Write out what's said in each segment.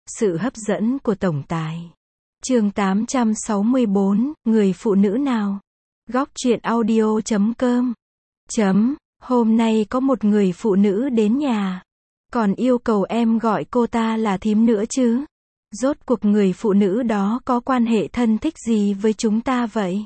Sự hấp dẫn của tổng tài. Chương 864, người phụ nữ nào? Góc truyện audio.com. Hôm nay có một người phụ nữ đến nhà. Còn yêu cầu em gọi cô ta là thím nữa chứ. Rốt cuộc người phụ nữ đó có quan hệ thân thích gì với chúng ta vậy?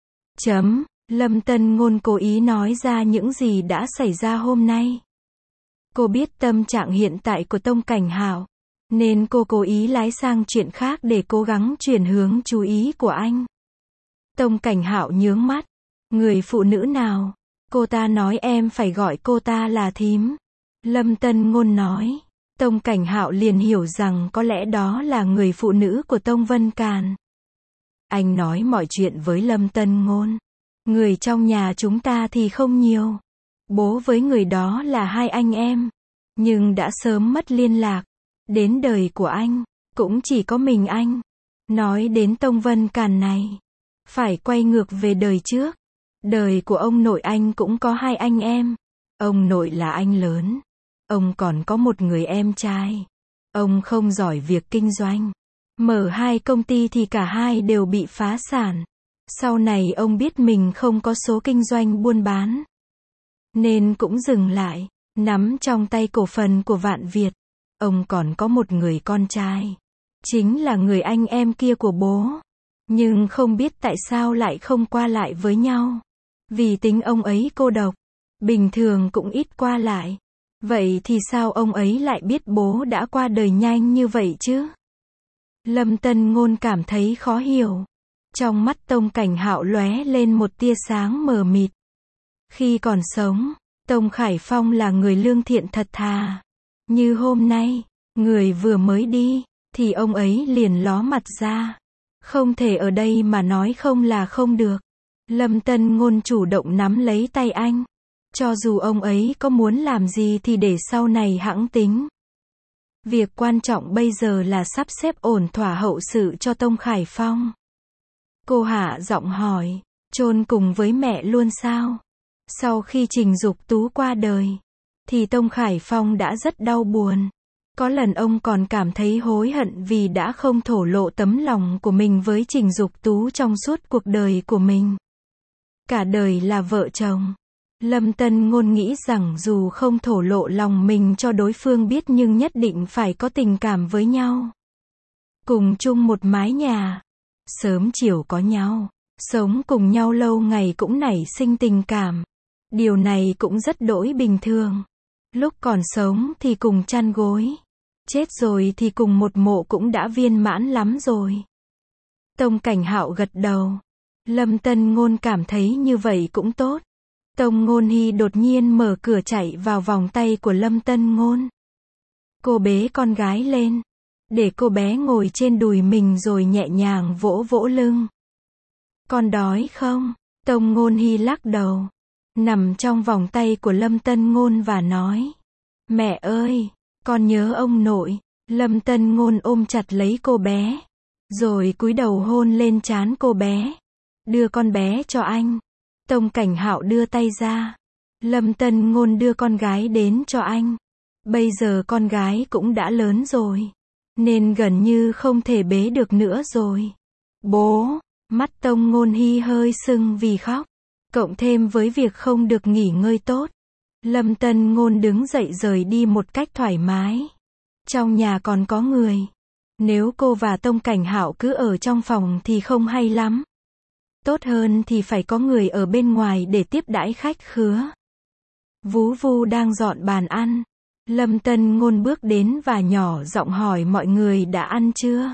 Lâm Tân Ngôn cố ý nói ra những gì đã xảy ra hôm nay. Cô biết tâm trạng hiện tại của Tông Cảnh Hạo, nên cô cố ý lái sang chuyện khác để cố gắng chuyển hướng chú ý của anh. Tông Cảnh Hạo nhướng mắt. Người phụ nữ nào? Cô ta nói em phải gọi cô ta là thím. Lâm Tân Ngôn nói. Tông Cảnh Hạo liền hiểu rằng có lẽ đó là người phụ nữ của Tông Vân Càn. Anh nói mọi chuyện với Lâm Tân Ngôn. Người trong nhà chúng ta thì không nhiều. Bố với người đó là hai anh em, nhưng đã sớm mất liên lạc. Đến đời của anh, cũng chỉ có mình anh. Nói đến Tông Vân Càn này, phải quay ngược về đời trước. Đời của ông nội anh cũng có hai anh em. Ông nội là anh lớn. Ông còn có một người em trai. Ông không giỏi việc kinh doanh. Mở hai công ty thì cả hai đều bị phá sản. Sau này ông biết mình không có số kinh doanh buôn bán, nên cũng dừng lại, nắm trong tay cổ phần của Vạn Việt. Ông còn có một người con trai, chính là người anh em kia của bố. Nhưng không biết tại sao lại không qua lại với nhau. Vì tính ông ấy cô độc, bình thường cũng ít qua lại. Vậy thì sao ông ấy lại biết bố đã qua đời nhanh như vậy chứ? Lâm Tân Ngôn cảm thấy khó hiểu. Trong mắt Tông Cảnh Hạo lóe lên một tia sáng mờ mịt. Khi còn sống, Tông Khải Phong là người lương thiện thật thà. Như hôm nay, người vừa mới đi, thì ông ấy liền ló mặt ra. Không thể ở đây mà nói không là không được. Lâm Tân Ngôn chủ động nắm lấy tay anh. Cho dù ông ấy có muốn làm gì thì để sau này hẵng tính. Việc quan trọng bây giờ là sắp xếp ổn thỏa hậu sự cho Tông Khải Phong. Cô hạ giọng hỏi, chôn cùng với mẹ luôn sao? Sau khi Trình Dục Tú qua đời, thì Tông Khải Phong đã rất đau buồn. Có lần ông còn cảm thấy hối hận vì đã không thổ lộ tấm lòng của mình với Trình Dục Tú trong suốt cuộc đời của mình. Cả đời là vợ chồng. Lâm Tân Ngôn nghĩ rằng dù không thổ lộ lòng mình cho đối phương biết nhưng nhất định phải có tình cảm với nhau. Cùng chung một mái nhà, sớm chiều có nhau, sống cùng nhau lâu ngày cũng nảy sinh tình cảm. Điều này cũng rất đỗi bình thường. Lúc còn sống thì cùng chăn gối, chết rồi thì cùng một mộ cũng đã viên mãn lắm rồi. Tông Cảnh Hạo gật đầu. Lâm Tân Ngôn cảm thấy như vậy cũng tốt. Tông Ngôn Hy đột nhiên mở cửa chạy vào vòng tay của Lâm Tân Ngôn. Cô bế con gái lên, để cô bé ngồi trên đùi mình rồi nhẹ nhàng vỗ vỗ lưng. Con đói không? Tông Ngôn Hy lắc đầu, nằm trong vòng tay của Lâm Tân Ngôn và nói. Mẹ ơi, con nhớ ông nội. Lâm Tân Ngôn ôm chặt lấy cô bé, rồi cúi đầu hôn lên trán cô bé. Đưa con bé cho anh. Tông Cảnh Hạo đưa tay ra. Lâm Tân Ngôn đưa con gái đến cho anh. Bây giờ con gái cũng đã lớn rồi, nên gần như không thể bế được nữa rồi. Bố, mắt Tông Ngôn Hy hơi sưng vì khóc. Cộng thêm với việc không được nghỉ ngơi tốt, Lâm Tân Ngôn đứng dậy rời đi một cách thoải mái. Trong nhà còn có người. Nếu cô và Tông Cảnh Hạo cứ ở trong phòng thì không hay lắm. Tốt hơn thì phải có người ở bên ngoài để tiếp đãi khách khứa. Vú Vu đang dọn bàn ăn. Lâm Tân Ngôn bước đến và nhỏ giọng hỏi mọi người đã ăn chưa.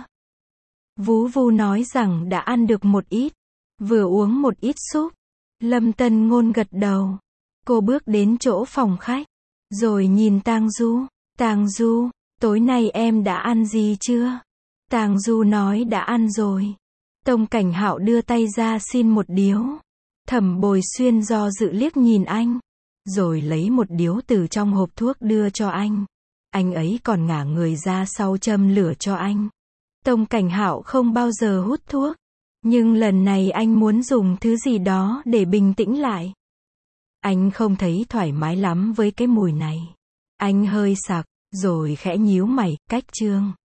Vú Vu nói rằng đã ăn được một ít, vừa uống một ít súp. Lâm Tân Ngôn gật đầu. Cô bước đến chỗ phòng khách, rồi nhìn Tang Du. Tang Du, tối nay em đã ăn gì chưa? Tang Du nói đã ăn rồi. Tông Cảnh Hạo đưa tay ra xin một điếu. Thẩm Bồi Xuyên do dự liếc nhìn anh, rồi lấy một điếu từ trong hộp thuốc đưa cho anh. Anh ấy còn ngả người ra sau châm lửa cho anh. Tông Cảnh Hạo không bao giờ hút thuốc, nhưng lần này anh muốn dùng thứ gì đó để bình tĩnh lại. Anh không thấy thoải mái lắm với cái mùi này. Anh hơi sặc, rồi khẽ nhíu mày, cách Trương.